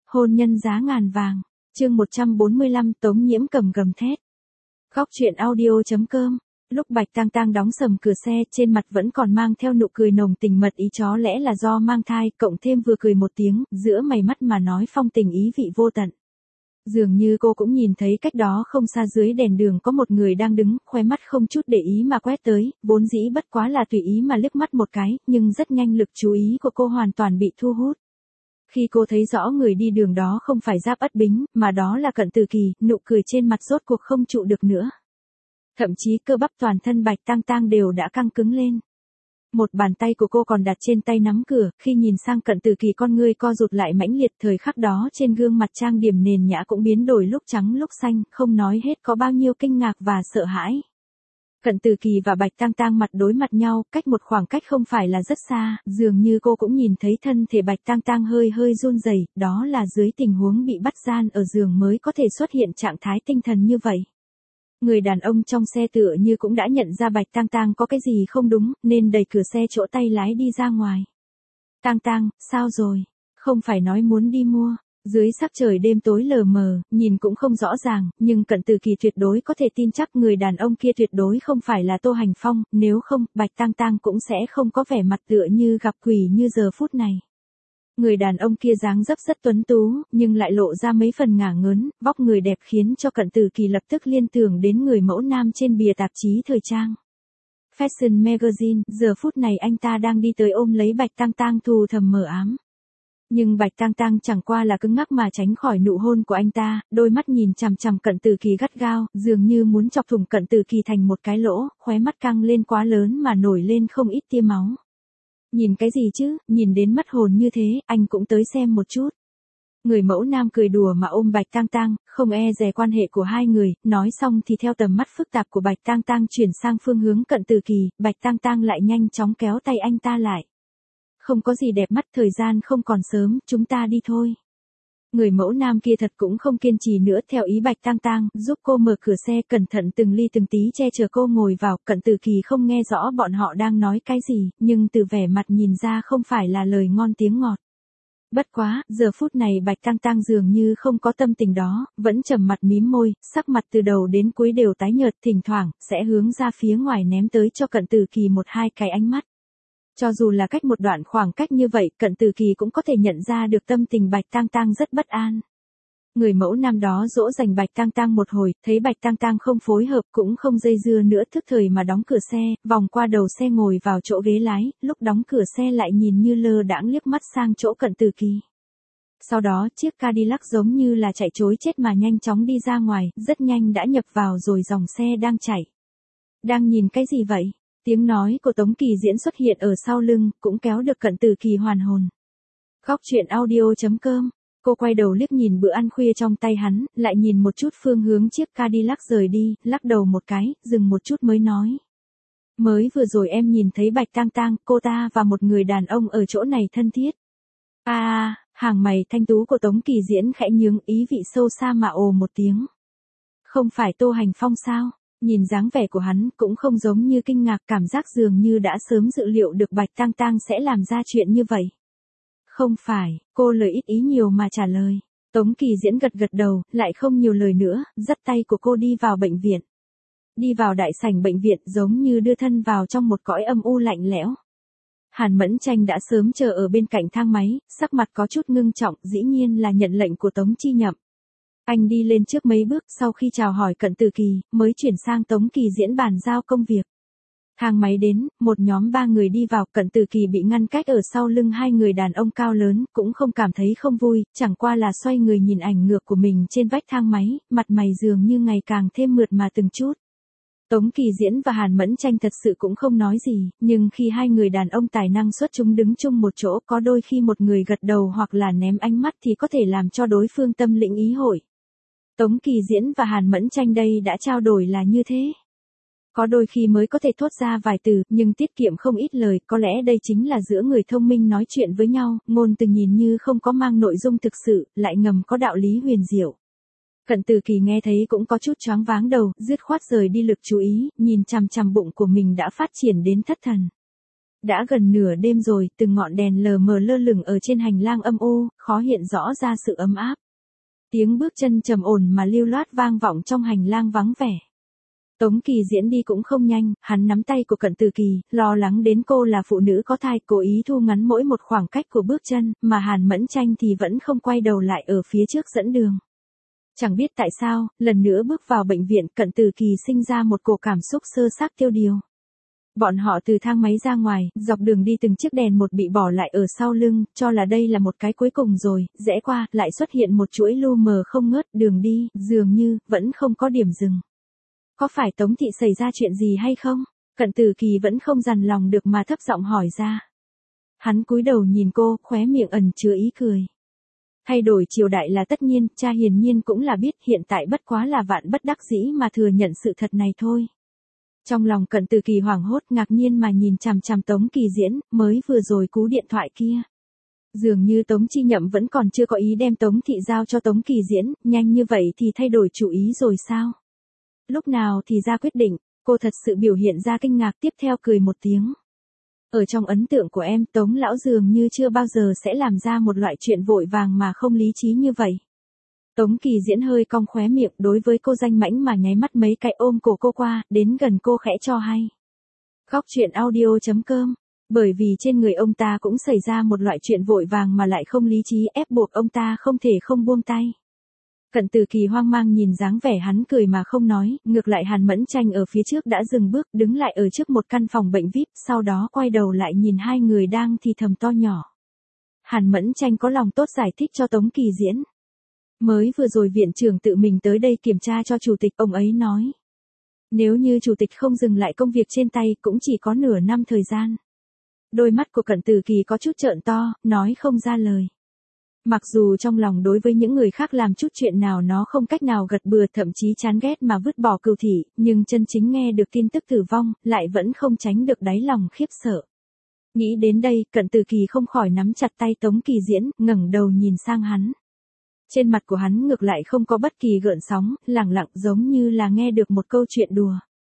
Hôn nhân giá ngàn vàng. Chương 145 Tống Nhiễm cầm gầm thét. Góc truyện audio.com. Lúc Bạch Tang Tang đóng sầm cửa xe, trên mặt vẫn còn mang theo nụ cười nồng tình mật ý, chó lẽ là do mang thai, cộng thêm vừa cười một tiếng, giữa mày mắt mà nói phong tình ý vị vô tận. Dường như cô cũng nhìn thấy cách đó không xa dưới đèn đường có một người đang đứng, khóe mắt không chút để ý mà quét tới, vốn dĩ bất quá là tùy ý mà liếc mắt một cái, nhưng rất nhanh lực chú ý của cô hoàn toàn bị thu hút. Khi cô thấy rõ người đi đường đó không phải Giáp Ất Bính, mà đó là Cận Từ Kỳ, nụ cười trên mặt rốt cuộc không trụ được nữa. Thậm chí cơ bắp toàn thân Bạch Tang Tang đều đã căng cứng lên. Một bàn tay của cô còn đặt trên tay nắm cửa, khi nhìn sang Cận Từ Kỳ con ngươi co rụt lại mãnh liệt, thời khắc đó trên gương mặt trang điểm nền nhã cũng biến đổi lúc trắng lúc xanh, không nói hết có bao nhiêu kinh ngạc và sợ hãi. Cận Từ Kỳ và Bạch Tang Tang mặt đối mặt nhau, cách một khoảng cách không phải là rất xa, dường như cô cũng nhìn thấy thân thể Bạch Tang Tang hơi hơi run rẩy, đó là dưới tình huống bị bắt gian ở giường mới có thể xuất hiện trạng thái tinh thần như vậy. Người đàn ông trong xe tựa như cũng đã nhận ra Bạch Tang Tang có cái gì không đúng, nên đẩy cửa xe chỗ tay lái đi ra ngoài. Tang Tang, sao rồi? Không phải nói muốn đi mua. Dưới sắc trời đêm tối lờ mờ, nhìn cũng không rõ ràng, nhưng Cận Từ Kỳ tuyệt đối có thể tin chắc người đàn ông kia tuyệt đối không phải là Tô Hành Phong, nếu không, Bạch Tang Tang cũng sẽ không có vẻ mặt tựa như gặp quỷ như giờ phút này. Người đàn ông kia dáng dấp rất tuấn tú, nhưng lại lộ ra mấy phần ngả ngớn, vóc người đẹp khiến cho Cận Từ Kỳ lập tức liên tưởng đến người mẫu nam trên bìa tạp chí thời trang Fashion Magazine, giờ phút này anh ta đang đi tới ôm lấy Bạch Tang Tang thù thầm mờ ám. Nhưng Bạch Tang Tang chẳng qua là cứng ngắc mà tránh khỏi nụ hôn của anh ta, đôi mắt nhìn chằm chằm Cận Từ Kỳ gắt gao, dường như muốn chọc thủng Cận Từ Kỳ thành một cái lỗ, khóe mắt căng lên quá lớn mà nổi lên không ít tia máu. Nhìn cái gì chứ, nhìn đến mất hồn như thế, anh cũng tới xem một chút. Người mẫu nam cười đùa mà ôm Bạch Tang Tang, không e dè quan hệ của hai người, nói xong thì theo tầm mắt phức tạp của Bạch Tang Tang chuyển sang phương hướng Cận Từ Kỳ, Bạch Tang Tang lại nhanh chóng kéo tay anh ta lại. Không có gì đẹp mắt, thời gian không còn sớm, chúng ta đi thôi. Người mẫu nam kia thật cũng không kiên trì nữa, theo ý Bạch Tang Tang, giúp cô mở cửa xe, cẩn thận từng ly từng tí che chở cô ngồi vào. Cận Từ Kỳ không nghe rõ bọn họ đang nói cái gì, nhưng từ vẻ mặt nhìn ra không phải là lời ngon tiếng ngọt. Bất quá, giờ phút này Bạch Tang Tang dường như không có tâm tình đó, vẫn trầm mặt mím môi, sắc mặt từ đầu đến cuối đều tái nhợt, thỉnh thoảng sẽ hướng ra phía ngoài ném tới cho Cận Từ Kỳ một hai cái ánh mắt. Cho dù là cách một đoạn khoảng cách như vậy, Cận Từ Kỳ cũng có thể nhận ra được tâm tình Bạch Tang Tang rất bất an. Người mẫu nam đó dỗ dành Bạch Tang Tang một hồi, thấy Bạch Tang Tang không phối hợp cũng không dây dưa nữa, thức thời mà đóng cửa xe, vòng qua đầu xe ngồi vào chỗ ghế lái, lúc đóng cửa xe lại nhìn như lơ đãng liếc mắt sang chỗ Cận Từ Kỳ. Sau đó chiếc Cadillac giống như là chạy trối chết mà nhanh chóng đi ra ngoài, rất nhanh đã nhập vào rồi dòng xe đang chạy. Đang nhìn cái gì vậy? Tiếng nói của Tống Kỳ Diễn xuất hiện ở sau lưng, cũng kéo được Cận Từ Kỳ hoàn hồn. Góc truyện audio.com. Cô quay đầu liếc nhìn bữa ăn khuya trong tay hắn, lại nhìn một chút phương hướng chiếc Cadillac rời đi, lắc đầu một cái, dừng một chút mới nói. Mới vừa rồi em nhìn thấy Bạch Tang Tang, cô ta và một người đàn ông ở chỗ này thân thiết. Hàng mày thanh tú của Tống Kỳ Diễn khẽ nhướng, ý vị sâu xa mà ồ một tiếng. Không phải Tô Hành Phong sao? Nhìn dáng vẻ của hắn cũng không giống như kinh ngạc, cảm giác dường như đã sớm dự liệu được Bạch Tang Tang sẽ làm ra chuyện như vậy. Không phải, cô lời ít ý nhiều mà trả lời. Tống Kỳ Diễn gật gật đầu, lại không nhiều lời nữa, dắt tay của cô đi vào bệnh viện. Đi vào đại sảnh bệnh viện giống như đưa thân vào trong một cõi âm u lạnh lẽo. Hàn Mẫn Tranh đã sớm chờ ở bên cạnh thang máy, sắc mặt có chút ngưng trọng, dĩ nhiên là nhận lệnh của Tống Chi Nhậm. Anh đi lên trước mấy bước, sau khi chào hỏi Cận Từ Kỳ, mới chuyển sang Tống Kỳ Diễn bàn giao công việc. Thang máy đến, một nhóm 3 người đi vào, Cận Từ Kỳ bị ngăn cách ở sau lưng hai người đàn ông cao lớn, cũng không cảm thấy không vui, chẳng qua là xoay người nhìn ảnh ngược của mình trên vách thang máy, mặt mày dường như ngày càng thêm mượt mà từng chút. Tống Kỳ Diễn và Hàn Mẫn Tranh thật sự cũng không nói gì, nhưng khi hai người đàn ông tài năng xuất chúng đứng chung một chỗ, có đôi khi một người gật đầu hoặc là ném ánh mắt thì có thể làm cho đối phương tâm lĩnh ý hội. Tống Kỳ Diễn và Hàn Mẫn Tranh đây đã trao đổi là như thế. Có đôi khi mới có thể thốt ra vài từ, nhưng tiết kiệm không ít lời, có lẽ đây chính là giữa người thông minh nói chuyện với nhau, ngôn từ nhìn như không có mang nội dung thực sự, lại ngầm có đạo lý huyền diệu. Cận Từ Kỳ nghe thấy cũng có chút choáng váng đầu, dứt khoát rời đi lực chú ý, nhìn chằm chằm bụng của mình đã phát triển đến thất thần. Đã gần nửa đêm rồi, từng ngọn đèn lờ mờ lơ lửng ở trên hành lang âm u, khó hiện rõ ra sự ấm áp. Tiếng bước chân trầm ổn mà lưu loát vang vọng trong hành lang vắng vẻ. Tống Kỳ Diễn đi cũng không nhanh, hắn nắm tay của Cận Tử Kỳ, lo lắng đến cô là phụ nữ có thai, cố ý thu ngắn mỗi một khoảng cách của bước chân, mà Hàn Mẫn Tranh thì vẫn không quay đầu lại ở phía trước dẫn đường. Chẳng biết tại sao, lần nữa bước vào bệnh viện, Cận Tử Kỳ sinh ra một cổ cảm xúc sơ xác tiêu điều. Bọn họ từ thang máy ra ngoài, dọc đường đi từng chiếc đèn một bị bỏ lại ở sau lưng, cho là đây là một cái cuối cùng rồi, rẽ qua, lại xuất hiện một chuỗi lu mờ không ngớt, đường đi, dường như, vẫn không có điểm dừng. Có phải Tống thị xảy ra chuyện gì hay không? Cận Tử Kỳ vẫn không dằn lòng được mà thấp giọng hỏi ra. Hắn cúi đầu nhìn cô, khóe miệng ẩn chứa ý cười. Thay đổi triều đại là tất nhiên, cha hiển nhiên cũng là biết, hiện tại bất quá là vạn bất đắc dĩ mà thừa nhận sự thật này thôi. Trong lòng Cận Tử Kỳ hoảng hốt ngạc nhiên mà nhìn chằm chằm Tống Kỳ Diễn, mới vừa rồi cú điện thoại kia. Dường như Tống Chi Nhậm vẫn còn chưa có ý đem Tống thị giao cho Tống Kỳ Diễn, nhanh như vậy thì thay đổi chủ ý rồi sao? Lúc nào thì ra quyết định, cô thật sự biểu hiện ra kinh ngạc, tiếp theo cười một tiếng. Ở trong ấn tượng của em, Tống lão dường như chưa bao giờ sẽ làm ra một loại chuyện vội vàng mà không lý trí như vậy. Tống Kỳ Diễn hơi cong khóe miệng, đối với cô danh mãnh mà nháy mắt mấy cái, ôm cổ cô qua, đến gần cô khẽ cho hay. Khóc chuyện audio.com. Bởi vì trên người ông ta cũng xảy ra một loại chuyện vội vàng mà lại không lý trí, ép buộc ông ta không thể không buông tay. Cận Tử Kỳ hoang mang nhìn dáng vẻ hắn cười mà không nói, ngược lại Hàn Mẫn Tranh ở phía trước đã dừng bước, đứng lại ở trước một căn phòng bệnh VIP, sau đó quay đầu lại nhìn hai người đang thì thầm to nhỏ. Hàn Mẫn Tranh có lòng tốt giải thích cho Tống Kỳ Diễn. Mới vừa rồi viện trưởng tự mình tới đây kiểm tra cho chủ tịch, ông ấy nói. Nếu như chủ tịch không dừng lại công việc trên tay cũng chỉ có nửa năm thời gian. Đôi mắt của Cận Tử Kỳ có chút trợn to, nói không ra lời. Mặc dù trong lòng đối với những người khác làm chút chuyện nào nó không cách nào gật bừa, thậm chí chán ghét mà vứt bỏ cừu thị, nhưng chân chính nghe được tin tức tử vong, lại vẫn không tránh được đáy lòng khiếp sợ. Nghĩ đến đây, Cận Tử Kỳ không khỏi nắm chặt tay Tống Kỳ Diễn, ngẩng đầu nhìn sang hắn. Trên mặt của hắn ngược lại không có bất kỳ gợn sóng, lẳng lặng giống như là nghe được một câu chuyện đùa.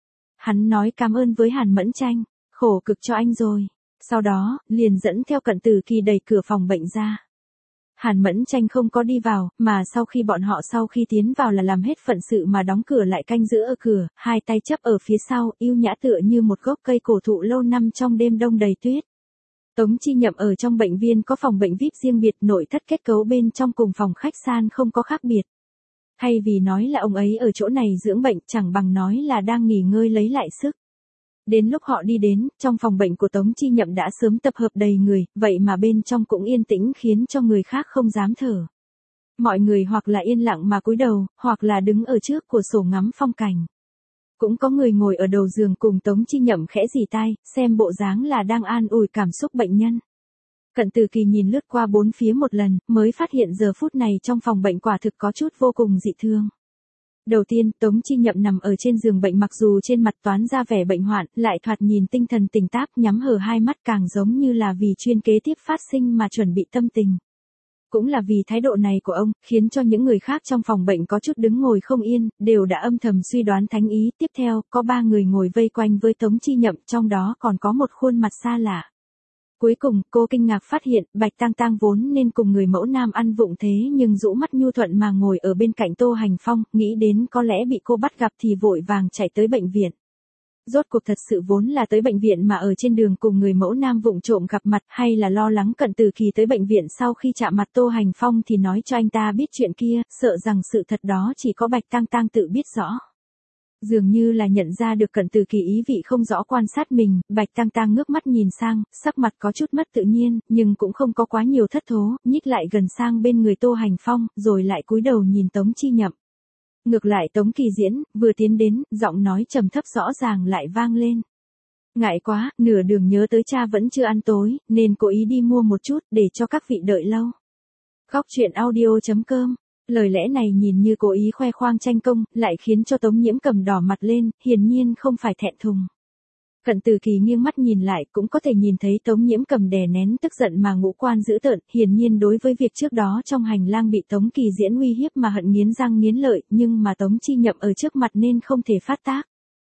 Hắn nói cảm ơn với Hàn Mẫn Tranh, khổ cực cho anh rồi. Sau đó, liền dẫn theo Cận Tử Kỳ đẩy cửa phòng bệnh ra. Hàn Mẫn Tranh không có đi vào, mà sau khi tiến vào là làm hết phận sự mà đóng cửa lại, canh giữ ở cửa, hai tay chấp ở phía sau, yêu nhã tựa như một gốc cây cổ thụ lâu năm trong đêm đông đầy tuyết. Tống Chi Nhậm ở trong bệnh viện có phòng bệnh VIP riêng biệt, nội thất kết cấu bên trong cùng phòng khách sạn không có khác biệt. Thay vì nói là ông ấy ở chỗ này dưỡng bệnh, chẳng bằng nói là đang nghỉ ngơi lấy lại sức. Đến lúc họ đi đến, trong phòng bệnh của Tống Chi Nhậm đã sớm tập hợp đầy người, vậy mà bên trong cũng yên tĩnh khiến cho người khác không dám thở. Mọi người hoặc là yên lặng mà cúi đầu, hoặc là đứng ở trước cửa sổ ngắm phong cảnh. Cũng có người ngồi ở đầu giường cùng Tống Chi Nhậm khẽ rỉ tai, xem bộ dáng là đang an ủi cảm xúc bệnh nhân. Cận Tử Kỳ nhìn lướt qua bốn phía một lần, mới phát hiện giờ phút này trong phòng bệnh quả thực có chút vô cùng dị thương. Đầu tiên, Tống Chi Nhậm nằm ở trên giường bệnh, mặc dù trên mặt toán ra vẻ bệnh hoạn, lại thoạt nhìn tinh thần tỉnh táo, nhắm hờ hai mắt, càng giống như là vì chuyên kế tiếp phát sinh mà chuẩn bị tâm tình. Cũng là vì thái độ này của ông, khiến cho những người khác trong phòng bệnh có chút đứng ngồi không yên, đều đã âm thầm suy đoán thánh ý. Tiếp theo, có ba người ngồi vây quanh với Tống Chi Nhậm, trong đó còn có một khuôn mặt xa lạ. Cuối cùng, cô kinh ngạc phát hiện, Bạch Tang Tang vốn nên cùng người mẫu nam ăn vụng thế nhưng rũ mắt nhu thuận mà ngồi ở bên cạnh Tô Hành Phong, nghĩ đến có lẽ bị cô bắt gặp thì vội vàng chạy tới bệnh viện. Rốt cuộc thật sự vốn là tới bệnh viện mà ở trên đường cùng người mẫu nam vụng trộm gặp mặt, hay là lo lắng Cận Tử Kỳ tới bệnh viện sau khi chạm mặt Tô Hành Phong thì nói cho anh ta biết chuyện kia, sợ rằng sự thật đó chỉ có Bạch Tang Tang tự biết rõ. Dường như là nhận ra được Cận Tử Kỳ ý vị không rõ quan sát mình, Bạch Tang Tang ngước mắt nhìn sang, sắc mặt có chút mất tự nhiên, nhưng cũng không có quá nhiều thất thố, nhích lại gần sang bên người Tô Hành Phong, rồi lại cúi đầu nhìn Tống Chi Nhậm. Ngược lại Tống Kỳ Diễn, vừa tiến đến, giọng nói trầm thấp rõ ràng lại vang lên. Ngại quá, nửa đường nhớ tới cha vẫn chưa ăn tối, nên cố ý đi mua một chút, để cho các vị đợi lâu. Khóc chuyện audio.com. Lời lẽ này nhìn như cố ý khoe khoang tranh công, lại khiến cho Tống Nhiễm Cầm đỏ mặt lên, hiển nhiên không phải thẹn thùng. Cận Tử Kỳ nghiêng mắt nhìn lại, cũng có thể nhìn thấy Tống Nhiễm Cầm đè nén tức giận mà ngũ quan dữ tợn, hiển nhiên đối với việc trước đó trong hành lang bị Tống Kỳ Diễn uy hiếp mà hận nghiến răng nghiến lợi, nhưng mà Tống Chi Nhậm ở trước mặt nên không thể phát tác.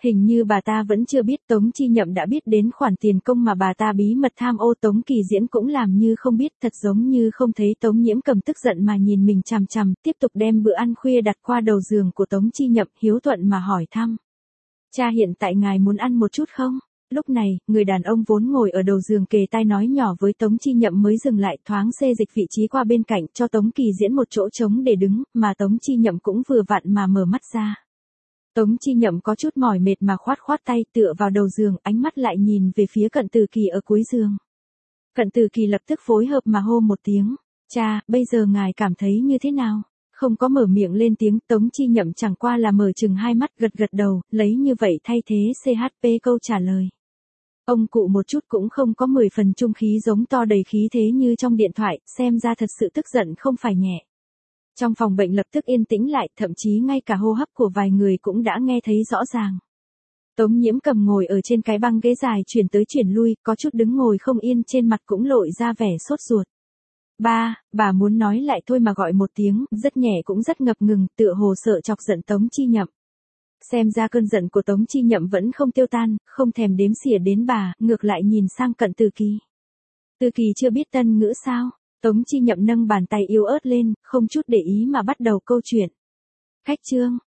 Hình như bà ta vẫn chưa biết Tống Chi Nhậm đã biết đến khoản tiền công mà bà ta bí mật tham ô. Tống Kỳ Diễn cũng làm như không biết, thật giống như không thấy Tống Nhiễm Cầm tức giận mà nhìn mình chằm chằm, tiếp tục đem bữa ăn khuya đặt qua đầu giường của Tống Chi Nhậm, hiếu thuận mà hỏi thăm. Cha hiện tại ngài muốn ăn một chút không? Lúc này, người đàn ông vốn ngồi ở đầu giường kề tai nói nhỏ với Tống Chi Nhậm mới dừng lại, thoáng xê dịch vị trí qua bên cạnh cho Tống Kỳ Diễn một chỗ trống để đứng, mà Tống Chi Nhậm cũng vừa vặn mà mở mắt ra. Tống Chi Nhậm có chút mỏi mệt mà khoát khoát tay tựa vào đầu giường, ánh mắt lại nhìn về phía Cận Từ Kỳ ở cuối giường. Cận Từ Kỳ lập tức phối hợp mà hô một tiếng, cha, bây giờ ngài cảm thấy như thế nào? Không có mở miệng lên tiếng, Tống Chi Nhậm chẳng qua là mở chừng hai mắt gật gật đầu, lấy như vậy thay thế CHP câu trả lời. Ông cụ một chút cũng không có 10 phần trung khí giống to đầy khí thế như trong điện thoại, xem ra thật sự tức giận không phải nhẹ. Trong phòng bệnh lập tức yên tĩnh lại, thậm chí ngay cả hô hấp của vài người cũng đã nghe thấy rõ ràng. Tống Nhiễm Cầm ngồi ở trên cái băng ghế dài chuyển tới chuyển lui, có chút đứng ngồi không yên, trên mặt cũng lộ ra vẻ sốt ruột. Ba, bà muốn nói lại thôi mà gọi một tiếng, rất nhẹ cũng rất ngập ngừng, tựa hồ sợ chọc giận Tống Chi Nhậm. Xem ra cơn giận của Tống Chi Nhậm vẫn không tiêu tan, không thèm đếm xỉa đến bà, ngược lại nhìn sang Cận Từ Kỳ. Từ Kỳ chưa biết tân ngữ sao? Tống Chi Nhậm nâng bàn tay yếu ớt lên, không chút để ý mà bắt đầu câu chuyện. Khách trương,